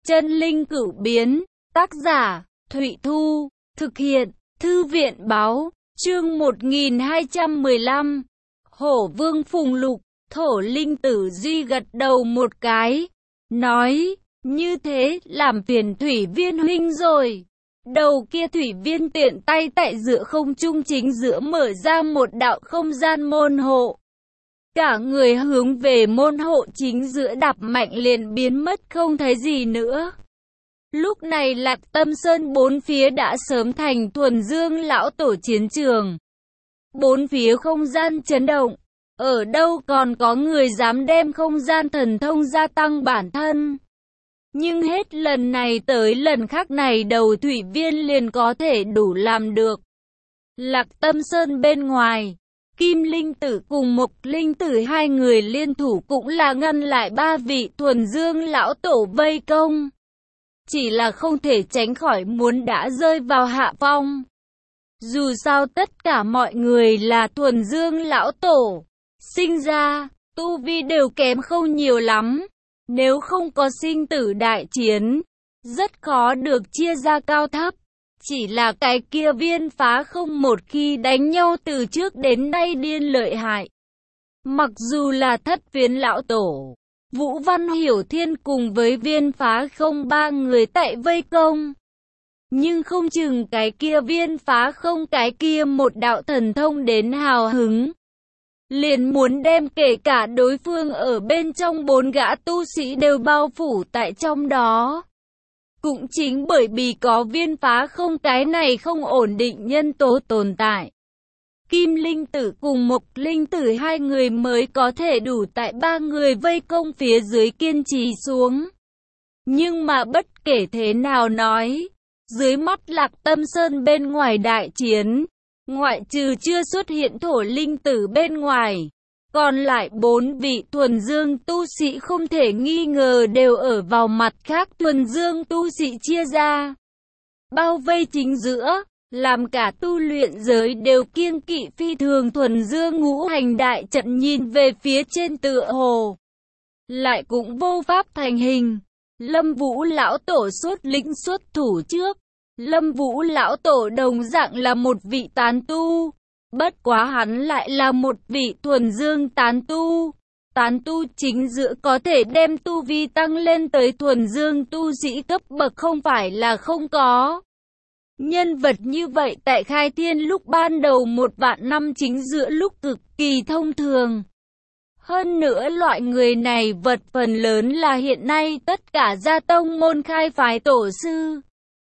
Chân linh cửu biến, tác giả, Thụy Thu, thực hiện, Thư viện Báo, chương 1215. Hổ Vương Phùng Lục, Thổ Linh Tử Duy gật đầu một cái, nói, như thế làm phiền Thủy Viên huynh rồi. Đầu kia Thủy Viên tiện tay tại giữa không trung chính giữa mở ra một đạo không gian môn hộ. Cả người hướng về môn hộ chính giữa đạp mạnh liền biến mất không thấy gì nữa. Lúc này Lạc Tâm Sơn bốn phía đã sớm thành thuần dương lão tổ chiến trường. Bốn phía không gian chấn động, ở đâu còn có người dám đem không gian thần thông gia tăng bản thân. Nhưng hết lần này tới lần khác này đầu Thủy Viên liền có thể đủ làm được. Lạc Tâm Sơn bên ngoài, Kim Linh Tử cùng Mộc Linh Tử hai người liên thủ cũng là ngăn lại ba vị thuần dương lão tổ vây công. Chỉ là không thể tránh khỏi muốn đã rơi vào hạ phong. Dù sao tất cả mọi người là thuần dương lão tổ, sinh ra, tu vi đều kém không nhiều lắm. Nếu không có sinh tử đại chiến, rất khó được chia ra cao thấp. Chỉ là cái kia Viên Phá Không một khi đánh nhau từ trước đến nay điên lợi hại. Mặc dù là Thất Phiến lão tổ, Vũ Văn Hiểu Thiên cùng với Viên Phá Không ba người tại vây công. Nhưng không chừng cái kia Viên Phá Không cái kia một đạo thần thông đến hào hứng, liền muốn đem kể cả đối phương ở bên trong bốn gã tu sĩ đều bao phủ tại trong đó. Cũng chính bởi vì có Viên Phá Không cái này không ổn định nhân tố tồn tại, Kim Linh Tử cùng Mộc Linh Tử hai người mới có thể đủ tại ba người vây công phía dưới kiên trì xuống. Nhưng mà bất kể thế nào nói, dưới mắt Lạc Tâm Sơn bên ngoài đại chiến, ngoại trừ chưa xuất hiện Thổ Linh Tử bên ngoài, còn lại bốn vị thuần dương tu sĩ không thể nghi ngờ đều ở vào mặt khác thuần dương tu sĩ chia ra. Bao vây chính giữa, làm cả tu luyện giới đều kiêng kỵ phi thường thuần dương ngũ hành đại trận nhìn về phía trên tựa hồ. Lại cũng vô pháp thành hình. Lâm Vũ lão tổ xuất lĩnh xuất thủ trước. Lâm Vũ lão tổ đồng dạng là một vị tán tu. Bất quá hắn lại là một vị thuần dương tán tu. Tán tu chính giữa có thể đem tu vi tăng lên tới thuần dương tu sĩ cấp bậc không phải là không có. Nhân vật như vậy tại khai thiên lúc ban đầu 1.000 năm chính giữa lúc cực kỳ thông thường. Hơn nữa loại người này vật phần lớn là hiện nay tất cả gia tông môn khai phái tổ sư.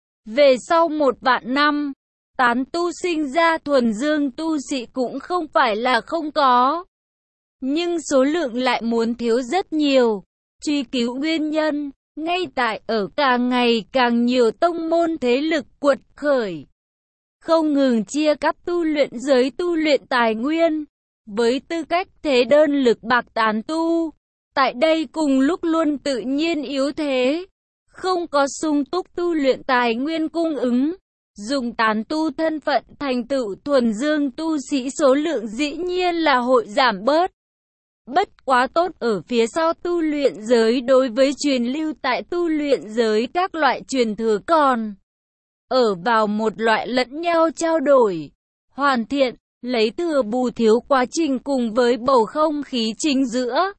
Về sau 1.000 năm, tán tu sinh ra thuần dương tu sĩ cũng không phải là không có. Nhưng số lượng lại muốn thiếu rất nhiều. Truy cứu nguyên nhân, ngay tại ở càng ngày càng nhiều tông môn thế lực quật khởi. Không ngừng chia cắt tu luyện giới tu luyện tài nguyên. Với tư cách thế đơn lực bạc tán tu, tại đây cùng lúc luôn tự nhiên yếu thế. Không có sung túc tu luyện tài nguyên cung ứng. Dùng tán tu thân phận thành tựu thuần dương tu sĩ số lượng dĩ nhiên là hội giảm bớt. Bất quá tốt ở phía sau tu luyện giới đối với truyền lưu tại tu luyện giới các loại truyền thừa còn ở vào một loại lẫn nhau trao đổi, hoàn thiện, lấy thừa bù thiếu quá trình cùng với bầu không khí chính giữa.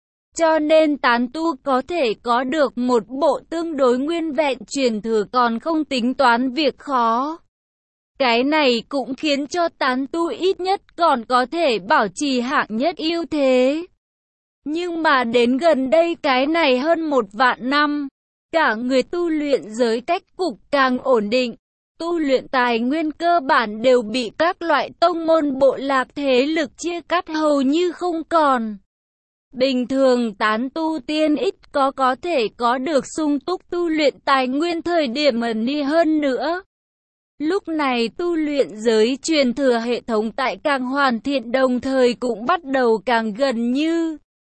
Cho nên tán tu có thể có được một bộ tương đối nguyên vẹn truyền thừa còn không tính toán việc khó. Cái này cũng khiến cho tán tu ít nhất còn có thể bảo trì hạng nhất ưu thế. Nhưng mà đến gần đây cái này hơn 1.000 năm, cả người tu luyện giới cách cục càng ổn định. Tu luyện tài nguyên cơ bản đều bị các loại tông môn bộ lạc thế lực chia cắt hầu như không còn. Bình thường tán tu tiên ít có thể có được sung túc tu luyện tài nguyên thời điểm ẩn đi hơn nữa. Lúc này tu luyện giới truyền thừa hệ thống tại càng hoàn thiện đồng thời cũng bắt đầu càng gần như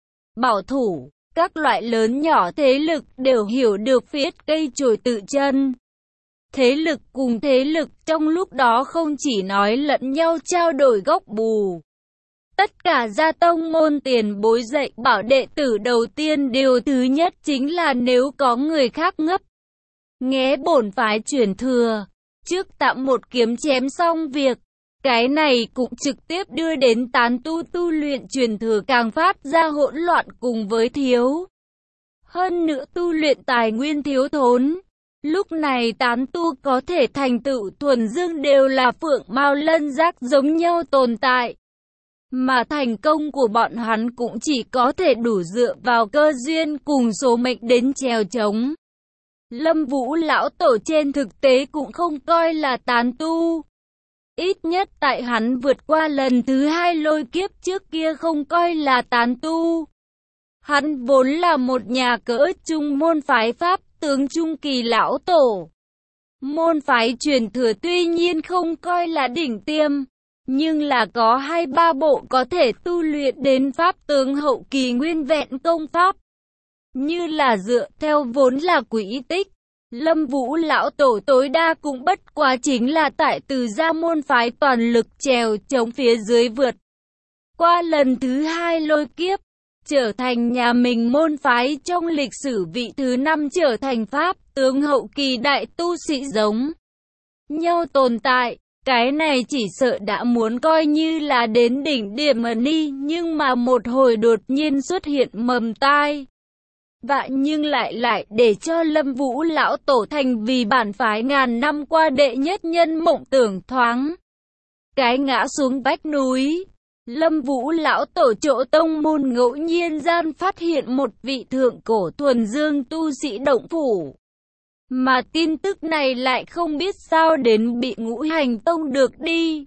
bảo thủ. Các loại lớn nhỏ thế lực đều hiểu được viết cây chổi tự chân. Thế lực cùng thế lực trong lúc đó không chỉ nói lẫn nhau trao đổi gốc bù, Tất cả gia tông môn tiền bối dạy bảo đệ tử đầu tiên điều thứ nhất chính là nếu có người khác ngấp nghé bổn phái truyền thừa, trước tạm một kiếm chém xong việc. Cái này cũng trực tiếp đưa đến tán tu luyện truyền thừa càng phát ra hỗn loạn cùng với thiếu. Hơn nữa tu luyện tài nguyên thiếu thốn. Lúc này tán tu có thể thành tựu thuần dương đều là phượng mao lân giác giống nhau tồn tại. Mà thành công của bọn hắn cũng chỉ có thể đủ dựa vào cơ duyên cùng số mệnh đến chèo chống. Lâm Vũ lão tổ trên thực tế cũng không coi là tán tu. Ít nhất tại hắn vượt qua lần thứ 2 lôi kiếp trước kia không coi là tán tu. Hắn vốn là một nhà cỡ trung môn phái pháp tướng trung kỳ lão tổ. Môn phái truyền thừa tuy nhiên không coi là đỉnh tiêm, nhưng là có 2-3 bộ có thể tu luyện đến pháp tướng hậu kỳ nguyên vẹn công pháp. Như là dựa theo vốn là quỹ tích, Lâm Vũ lão tổ tối đa cũng bất quá chính là tại Từ gia môn phái toàn lực chèo chống phía dưới vượt qua lần thứ 2 lôi kiếp, trở thành nhà mình môn phái trong lịch sử vị thứ 5 trở thành pháp tướng hậu kỳ đại tu sĩ giống nhau tồn tại. Cái này chỉ sợ đã muốn coi như là đến đỉnh điểm mà đi, nhưng mà một hồi đột nhiên xuất hiện mầm tai. Vậy nhưng lại để cho Lâm Vũ lão tổ thành vì bản phái ngàn năm qua đệ nhất nhân mộng tưởng thoáng cái ngã xuống vách núi. Lâm Vũ lão tổ chỗ tông môn ngẫu nhiên gian phát hiện một vị thượng cổ thuần dương tu sĩ động phủ. Mà tin tức này lại không biết sao đến bị Ngũ Hành tông được đi.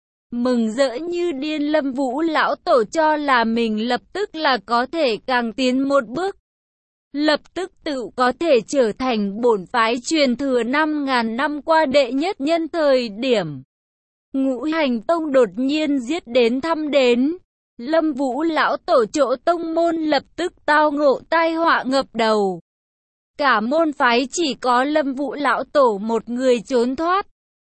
Mừng rỡ như điên, Lâm Vũ lão tổ cho là mình lập tức là có thể càng tiến một bước. Lập tức tự có thể trở thành bổn phái truyền thừa 5.000 năm qua đệ nhất nhân thời điểm. Ngũ Hành tông đột nhiên giết đến thăm đến. Lâm Vũ lão tổ chỗ tông môn lập tức tao ngộ tai họa ngập đầu. Cả môn phái chỉ có Lâm Vũ lão tổ một người trốn thoát.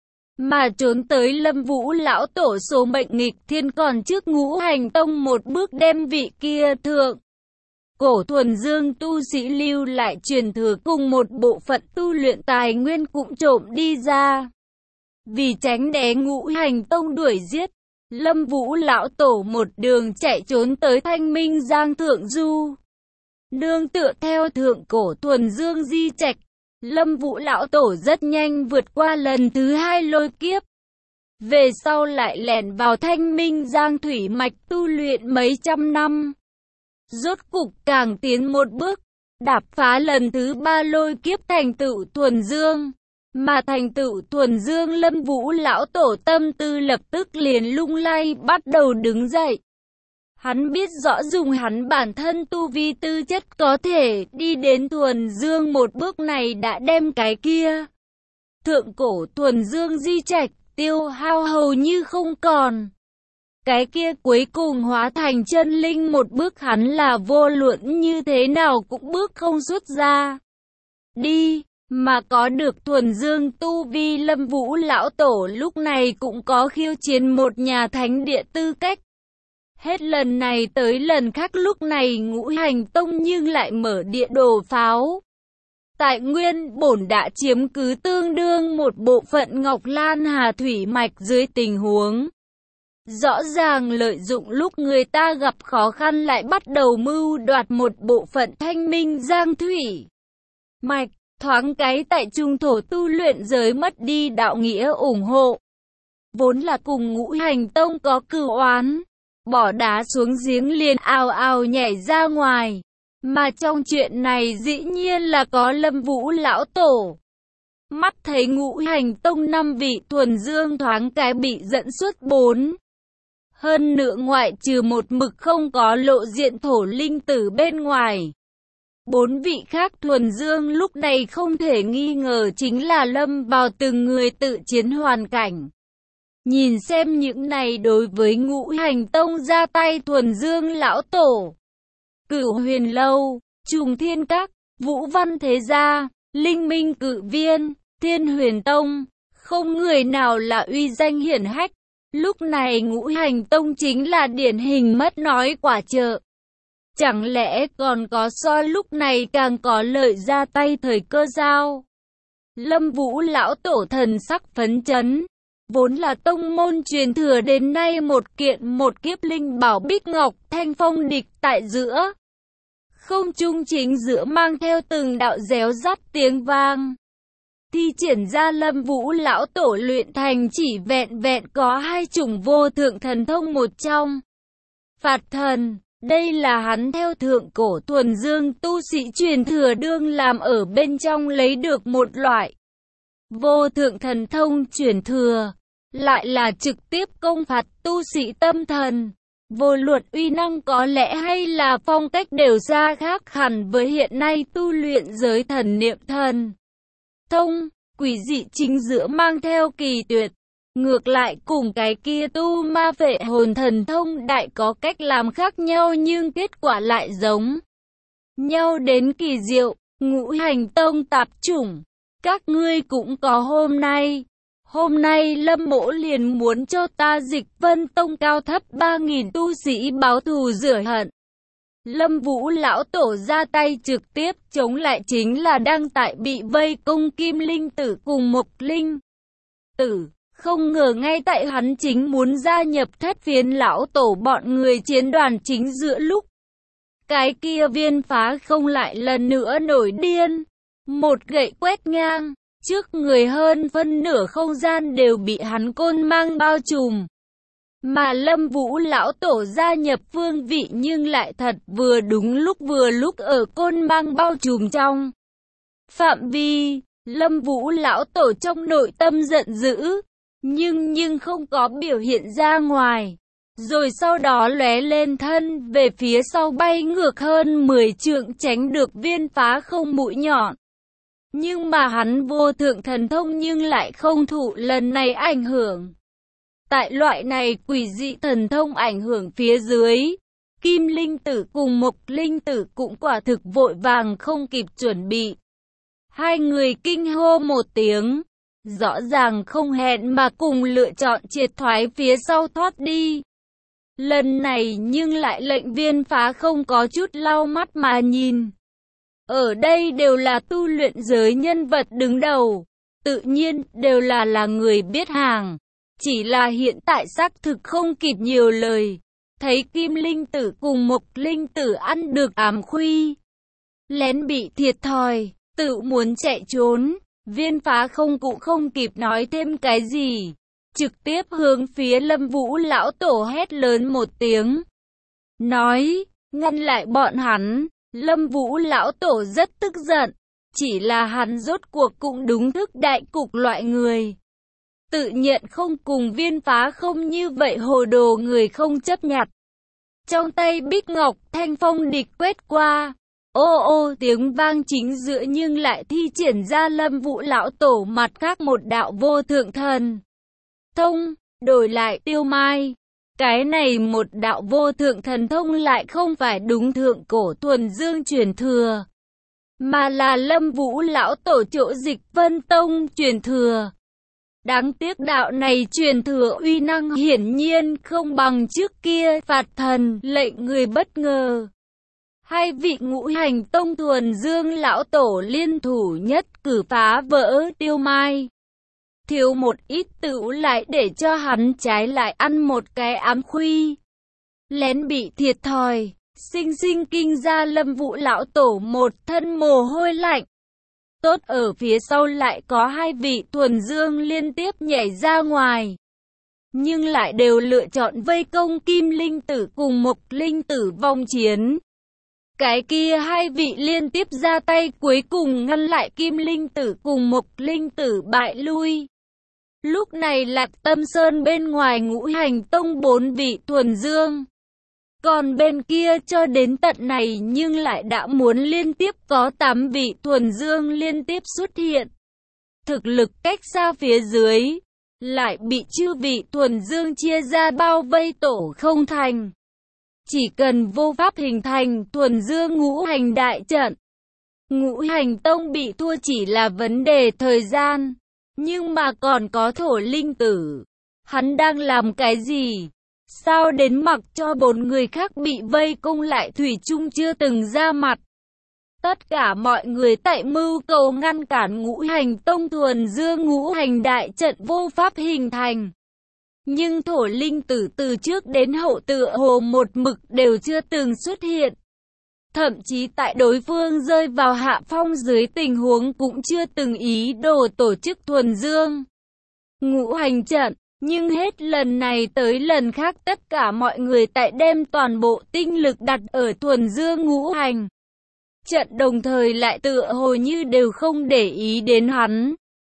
Mà trốn tới Lâm Vũ lão tổ số mệnh nghịch thiên còn trước Ngũ Hành tông một bước đem vị kia thượng cổ thuần dương tu sĩ lưu lại truyền thừa cùng một bộ phận tu luyện tài nguyên cũng trộm đi ra. Vì tránh để Ngũ Hành tông đuổi giết, Lâm Vũ lão tổ một đường chạy trốn tới Thanh Minh Giang thượng du. Nương tựa theo thượng cổ thuần dương di trạch, Lâm Vũ lão tổ rất nhanh vượt qua lần thứ 2 lôi kiếp. Về sau lại lẻn vào Thanh Minh Giang thủy mạch tu luyện mấy trăm năm. Rốt cục càng tiến một bước, đạp phá lần thứ 3 lôi kiếp thành tựu thuần dương. Mà thành tựu thuần dương, Lâm Vũ lão tổ tâm tư lập tức liền lung lay bắt đầu đứng dậy. Hắn biết rõ dùng hắn bản thân tu vi tư chất có thể đi đến thuần dương một bước này đã đem cái kia thượng cổ thuần dương di trạch tiêu hao hầu như không còn. Cái kia cuối cùng hóa thành chân linh một bước hắn là vô luận như thế nào cũng bước không xuất ra đi. Mà có được thuần dương tu vi, Lâm Vũ lão tổ lúc này cũng có khiêu chiến một nhà thánh địa tư cách. Hết lần này tới lần khác lúc này Ngũ Hành tông nhưng lại mở địa đồ pháo. Tại nguyên bổn đã chiếm cứ tương đương một bộ phận Ngọc Lan Hà thủy mạch dưới tình huống rõ ràng lợi dụng lúc người ta gặp khó khăn lại bắt đầu mưu đoạt một bộ phận Thanh Minh Giang thủy mạch. Thoáng cái tại trung thổ tu luyện giới mất đi đạo nghĩa ủng hộ. Vốn là cùng Ngũ Hành tông có cừu oán, bỏ đá xuống giếng liền ào ào nhảy ra ngoài. Mà trong chuyện này dĩ nhiên là có Lâm Vũ lão tổ. Mắt thấy Ngũ Hành tông 5 vị thuần dương thoáng cái bị dẫn xuất 4. Hơn nữa ngoại trừ một mực không có lộ diện thổ linh tử bên ngoài. 4 vị khác thuần dương lúc này không thể nghi ngờ chính là lâm vào từng người tự chiến hoàn cảnh. Nhìn xem những này đối với Ngũ Hành tông ra tay thuần dương lão tổ, Cửu Huyền lâu, Trùng Thiên các, Vũ Văn thế gia, Linh Minh cự viên, Thiên Huyền tông, không người nào là uy danh hiển hách. Lúc này Ngũ Hành Tông chính là điển hình mất nói quả trợ. Chẳng lẽ còn có so lúc này càng có lợi ra tay thời cơ sao? Lâm Vũ lão tổ thần sắc phấn chấn. Vốn là tông môn truyền thừa đến nay một kiện một kiếp linh bảo bích ngọc thanh phong địch tại giữa. Không trung chính giữa mang theo từng đạo réo rắt tiếng vang. Thi triển ra Lâm Vũ lão tổ luyện thành chỉ vẹn vẹn có 2 chủng vô thượng thần thông một trong. Phạt thần, đây là hắn theo thượng cổ thuần dương tu sĩ truyền thừa đương làm ở bên trong lấy được một loại vô thượng thần thông truyền thừa, lại là trực tiếp công phạt tu sĩ tâm thần. Vô luận uy năng có lẽ hay là phong cách đều ra khác hẳn với hiện nay tu luyện giới thần niệm thần thông, quỷ dị chính giữa mang theo kỳ tuyệt. Ngược lại cùng cái kia tu ma vệ hồn thần thông đại có cách làm khác nhau nhưng kết quả lại giống nhau đến kỳ diệu. Ngũ Hành Tông tạp chủng, các ngươi cũng có hôm nay. Hôm nay Lâm mỗ liền muốn cho ta Dịch Vân Tông cao thấp 3.000 tu sĩ báo thù rửa hận. Lâm Vũ lão tổ ra tay trực tiếp chống lại chính là đang tại bị vây công Kim Linh Tử cùng Mộc Linh Tử. Không ngờ ngay tại hắn chính muốn gia nhập Thất Phiến lão tổ bọn người chiến đoàn chính giữa lúc cái kia Viên Phá Không lại lần nữa nổi điên. Một gậy quét ngang, trước người hơn phân nửa không gian đều bị hắn côn mang bao trùm. Mà Lâm Vũ lão tổ gia nhập phương vị nhưng lại thật vừa lúc ở côn mang bao trùm trong phạm vi. Lâm Vũ lão tổ trong nội tâm giận dữ, nhưng không có biểu hiện ra ngoài. Rồi sau đó lóe lên thân về phía sau bay ngược hơn 10 trượng tránh được Viên Phá Không mũi nhọn. Nhưng mà hắn vô thượng thần thông nhưng lại không thụ lần này ảnh hưởng. Tại loại này quỷ dị thần thông ảnh hưởng phía dưới, Kim Linh Tử cùng Mộc Linh Tử cũng quả thực vội vàng không kịp chuẩn bị. Hai người kinh hô một tiếng, rõ ràng không hẹn mà cùng lựa chọn triệt thoái phía sau thoát đi. Lần này nhưng lại lệnh Viên Phá Không có chút lau mắt mà nhìn. Ở đây đều là tu luyện giới nhân vật đứng đầu, tự nhiên đều là người biết hàng. Chỉ là hiện tại xác thực không kịp nhiều lời. Thấy Kim Linh Tử cùng Mộc Linh Tử ăn được ám khuy, lén bị thiệt thòi, tự muốn chạy trốn. Viên Phá Không cũng không kịp nói thêm cái gì, trực tiếp hướng phía Lâm Vũ lão tổ hét lớn một tiếng, nói, ngăn lại bọn hắn. Lâm Vũ lão tổ rất tức giận, chỉ là hắn rốt cuộc cũng đúng thức đại cục loại người. Tự nhận không cùng Viên Phá Không như vậy hồ đồ người không chấp nhặt. Trong tay bích ngọc thanh phong địch quét qua, ô ô tiếng vang chính giữa nhưng lại thi triển ra Lâm Vũ lão tổ mặt khác một đạo vô thượng thần thông, đổi lại Tiêu Mai. Cái này một đạo vô thượng thần thông lại không phải đúng thượng cổ thuần dương truyền thừa, mà là Lâm Vũ lão tổ chỗ Dịch Vân Tông truyền thừa. Đáng tiếc đạo này truyền thừa uy năng hiển nhiên không bằng trước kia, phạt thần lệnh người bất ngờ. Hai vị Ngũ Hành Tông thuần dương lão tổ liên thủ nhất cử phá vỡ Tiêu Mai. Thiếu một ít tựu lại để cho hắn trái lại ăn một cái ám khuy. Lén bị thiệt thòi, sinh kinh ra Lâm Vũ lão tổ một thân mồ hôi lạnh. Tốt ở phía sau lại có hai vị thuần dương liên tiếp nhảy ra ngoài, nhưng lại đều lựa chọn vây công Kim Linh Tử cùng Mộc Linh Tử vòng chiến. Cái kia hai vị liên tiếp ra tay cuối cùng ngăn lại Kim Linh Tử cùng Mộc Linh Tử bại lui. Lúc này Lạc Tâm Sơn bên ngoài Ngũ Hành Tông 4 vị thuần dương. Còn bên kia cho đến tận này nhưng lại đã muốn liên tiếp có 8 vị thuần dương liên tiếp xuất hiện. Thực lực cách xa phía dưới, lại bị chư vị thuần dương chia ra bao vây tổ không thành. Chỉ cần vô pháp hình thành thuần dương ngũ hành đại trận, Ngũ Hành Tông bị thua chỉ là vấn đề thời gian. Nhưng mà còn có Thổ Linh Tử, Hắn đang làm cái gì? Sao đến mặc cho 4 người khác bị vây công lại thủy chung chưa từng ra mặt? Tất cả mọi người tại mưu cầu ngăn cản Ngũ Hành Tông thuần dương ngũ hành đại trận vô pháp hình thành. Nhưng Thổ Linh Tử từ trước đến hậu tựa hồ một mực đều chưa từng xuất hiện. Thậm chí tại đối phương rơi vào hạ phong dưới tình huống cũng chưa từng ý đồ tổ chức thuần dương ngũ hành trận. Nhưng hết lần này tới lần khác tất cả mọi người tại đem toàn bộ tinh lực đặt ở thuần dương ngũ hành trận, đồng thời lại tựa hồ như đều không để ý đến hắn.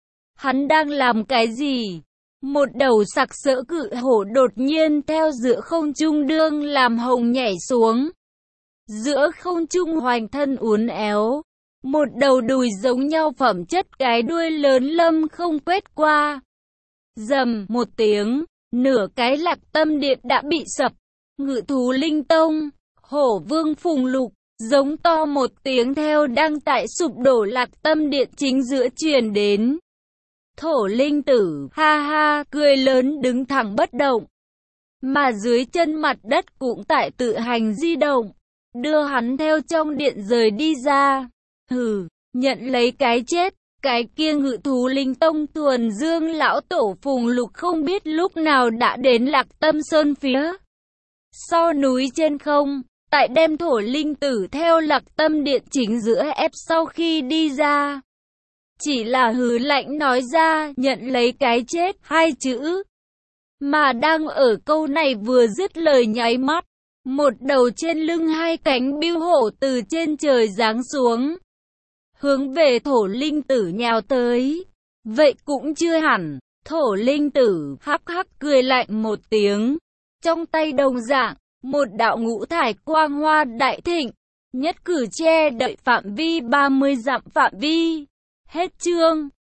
Hắn đang làm cái gì? Một đầu sặc sỡ cự hổ đột nhiên theo giữa không trung đương làm hồng nhảy xuống. Giữa không trung hoành thân uốn éo. Một đầu đùi giống nhau phẩm chất cái đuôi lớn lâm không quét qua. Rầm một tiếng, nửa cái Lạc Tâm Điện đã bị sập. Ngự thú Linh Tông, Hổ Vương Phùng Lục, giống to một tiếng theo đang tại sụp đổ Lạc Tâm Điện chính giữa truyền đến. Thổ Linh Tử, ha ha, cười lớn đứng thẳng bất động. Mà dưới chân mặt đất cũng tại tự hành di động, đưa hắn theo trong điện rời đi ra. Hừ, nhận lấy cái chết. Cái kia Ngự thú Linh Tông thuần dương lão tổ Phùng Lục không biết lúc nào đã đến Lạc Tâm Sơn phía sau núi trên không, tại đem Thổ Linh Tử theo Lạc Tâm Điện chính giữa ép sau khi đi ra. Chỉ là hừ lạnh nói ra nhận lấy cái chết hai chữ. Mà đang ở câu này vừa dứt lời nháy mắt, một đầu trên lưng hai cánh bưu hổ từ trên trời giáng xuống, hướng về Thổ Linh Tử nhào tới. Vậy cũng chưa hẳn. Thổ Linh Tử hắc hắc cười lạnh một tiếng, trong tay đồng dạng một đạo ngũ thải quang hoa đại thịnh, nhất cử che đậy phạm vi 30 dặm phạm vi. Hết chương.